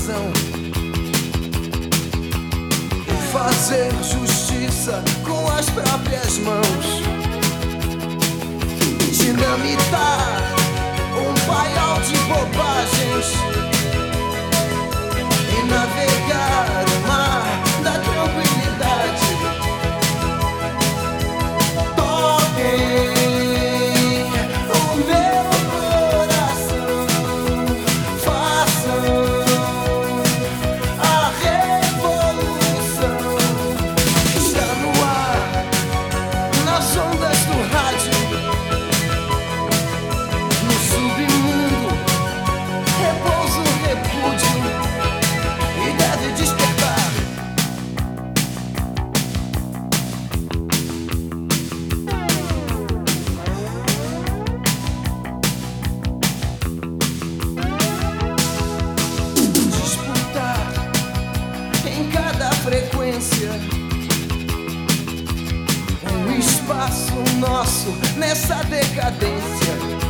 razão, fazer justiça com as próprias mãos, dinamitar um paiol de bobagens e navegar o mar da tranquilidade. Toquem o meu coração, façam a revolução. Está no ar, nas ondas do rádio, no submundo repousa o repúdio e deve despertar. Disputar em cada frequência um espaço nosso nessa decadência.